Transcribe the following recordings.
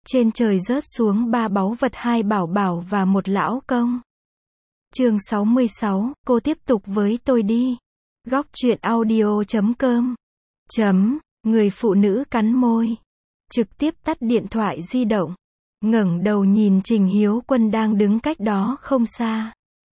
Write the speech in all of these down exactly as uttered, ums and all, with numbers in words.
Trên trời rớt xuống ba báu vật, hai bảo bảo và một lão công. Chương sáu mươi sáu, cô tiếp tục với tôi đi. Góc truyện audio chấm com. Chấm, người phụ nữ cắn môi. Trực tiếp tắt điện thoại di động. Ngẩng đầu nhìn Trình Hiếu Quân đang đứng cách đó không xa.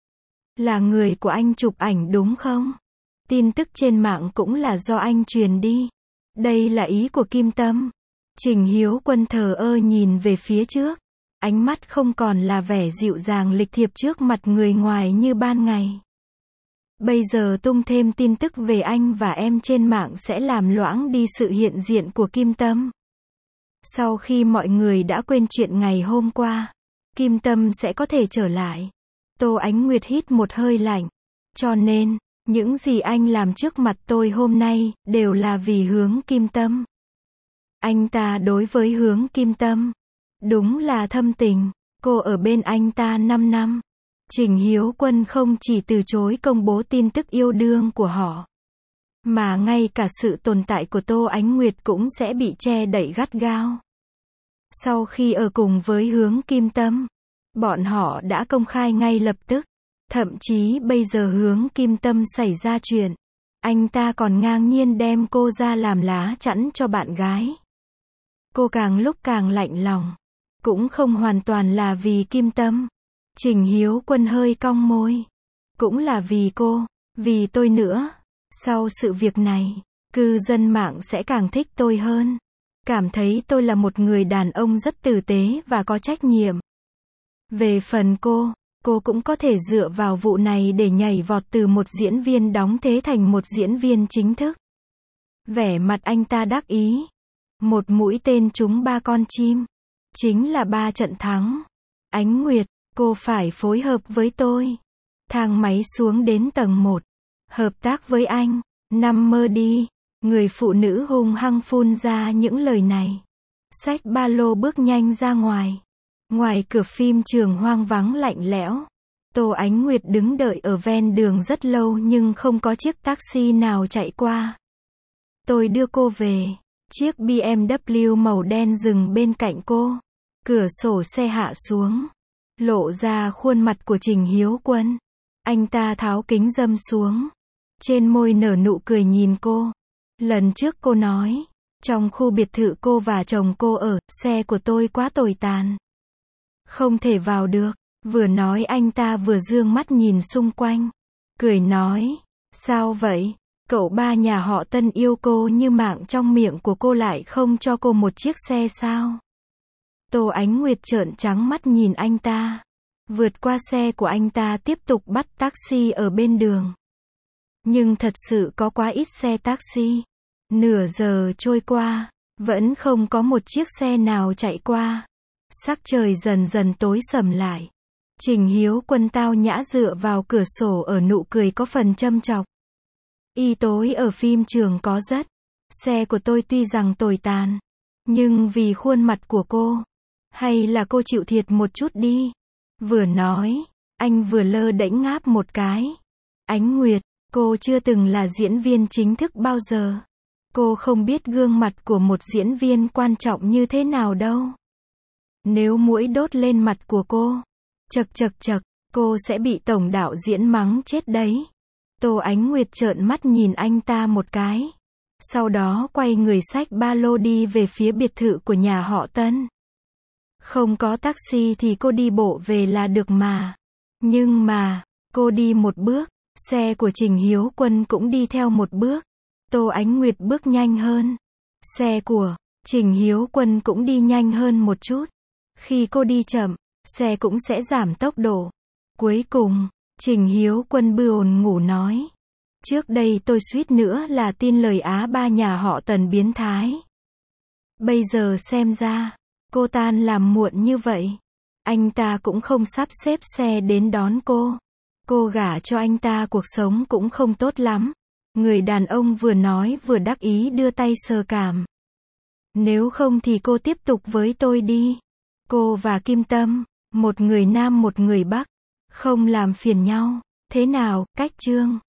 Là người của anh chụp ảnh đúng không? Tin tức trên mạng cũng là do anh truyền đi. Đây là ý của Kim Tâm. Trình Hiếu Quân thờ ơ nhìn về phía trước. Ánh mắt không còn là vẻ dịu dàng lịch thiệp trước mặt người ngoài như ban ngày. Bây giờ tung thêm tin tức về anh và em trên mạng sẽ làm loãng đi sự hiện diện của Kim Tâm. Sau khi mọi người đã quên chuyện ngày hôm qua, Kim Tâm sẽ có thể trở lại. Tô Ánh Nguyệt hít một hơi lạnh. Cho nên, những gì anh làm trước mặt tôi hôm nay, đều là vì Hướng Kim Tâm. Anh ta đối với Hướng Kim Tâm, đúng là thâm tình. Cô ở bên anh ta năm năm. Trình Hiếu Quân không chỉ từ chối công bố tin tức yêu đương của họ, mà ngay cả sự tồn tại của Tô Ánh Nguyệt cũng sẽ bị che đậy gắt gao. Sau khi ở cùng với Hướng Kim Tâm, bọn họ đã công khai ngay lập tức. Thậm chí bây giờ Hướng Kim Tâm xảy ra chuyện, anh ta còn ngang nhiên đem cô ra làm lá chắn cho bạn gái. Cô càng lúc càng lạnh lòng. Cũng không hoàn toàn là vì Kim Tâm. Trình Hiếu Quân hơi cong môi. Cũng là vì cô, vì tôi nữa. Sau sự việc này, cư dân mạng sẽ càng thích tôi hơn. Cảm thấy tôi là một người đàn ông rất tử tế và có trách nhiệm. Về phần cô, cô cũng có thể dựa vào vụ này để nhảy vọt từ một diễn viên đóng thế thành một diễn viên chính thức. Vẻ mặt anh ta đắc ý. Một mũi tên trúng ba con chim. Chính là ba trận thắng. Ánh Nguyệt, cô phải phối hợp với tôi. Thang máy xuống đến tầng một. Hợp tác với anh. Nằm mơ đi. Người phụ nữ hung hăng phun ra những lời này. Xách ba lô bước nhanh ra ngoài. Ngoài cửa phim trường hoang vắng lạnh lẽo. Tô Ánh Nguyệt đứng đợi ở ven đường rất lâu nhưng không có chiếc taxi nào chạy qua. Tôi đưa cô về. Chiếc bê em vê màu đen dừng bên cạnh cô. Cửa sổ xe hạ xuống. Lộ ra khuôn mặt của Trình Hiếu Quân. Anh ta tháo kính râm xuống. Trên môi nở nụ cười nhìn cô. Lần trước cô nói, trong khu biệt thự cô và chồng cô ở, xe của tôi quá tồi tàn. Không thể vào được. Vừa nói anh ta vừa dương mắt nhìn xung quanh. Cười nói, sao vậy? Cậu ba nhà họ Tân yêu cô như mạng trong miệng của cô lại không cho cô một chiếc xe sao? Tô Ánh Nguyệt trợn trắng mắt nhìn anh ta. Vượt qua xe của anh ta tiếp tục bắt taxi ở bên đường. Nhưng thật sự có quá ít xe taxi. Nửa giờ trôi qua, vẫn không có một chiếc xe nào chạy qua. Sắc trời dần dần tối sầm lại. Trình Hiếu Quân tao nhã dựa vào cửa sổ ở nụ cười có phần châm chọc. Y tối ở phim trường có rất. Xe của tôi tuy rằng tồi tàn, nhưng vì khuôn mặt của cô, hay là cô chịu thiệt một chút đi. Vừa nói, anh vừa lơ đễnh ngáp một cái. Ánh Nguyệt, cô chưa từng là diễn viên chính thức bao giờ. Cô không biết gương mặt của một diễn viên quan trọng như thế nào đâu. Nếu muỗi đốt lên mặt của cô, chật chật chật, cô sẽ bị tổng đạo diễn mắng chết đấy. Tô Ánh Nguyệt trợn mắt nhìn anh ta một cái. Sau đó quay người xách ba lô đi về phía biệt thự của nhà họ Tân. Không có taxi thì cô đi bộ về là được mà. Nhưng mà, cô đi một bước, xe của Trình Hiếu Quân cũng đi theo một bước. Tô Ánh Nguyệt bước nhanh hơn. Xe của Trình Hiếu Quân cũng đi nhanh hơn một chút. Khi cô đi chậm, xe cũng sẽ giảm tốc độ. Cuối cùng, Trình Hiếu Quân bư ồn ngủ nói. Trước đây tôi suýt nữa là tin lời á ba nhà họ Tần biến thái. Bây giờ xem ra, cô tan làm muộn như vậy. Anh ta cũng không sắp xếp xe đến đón cô. Cô gả cho anh ta cuộc sống cũng không tốt lắm. Người đàn ông vừa nói vừa đắc ý đưa tay sờ cảm. Nếu không thì cô tiếp tục với tôi đi. Cô và Kim Tâm, một người nam một người bắc, không làm phiền nhau. Thế nào, cách chương?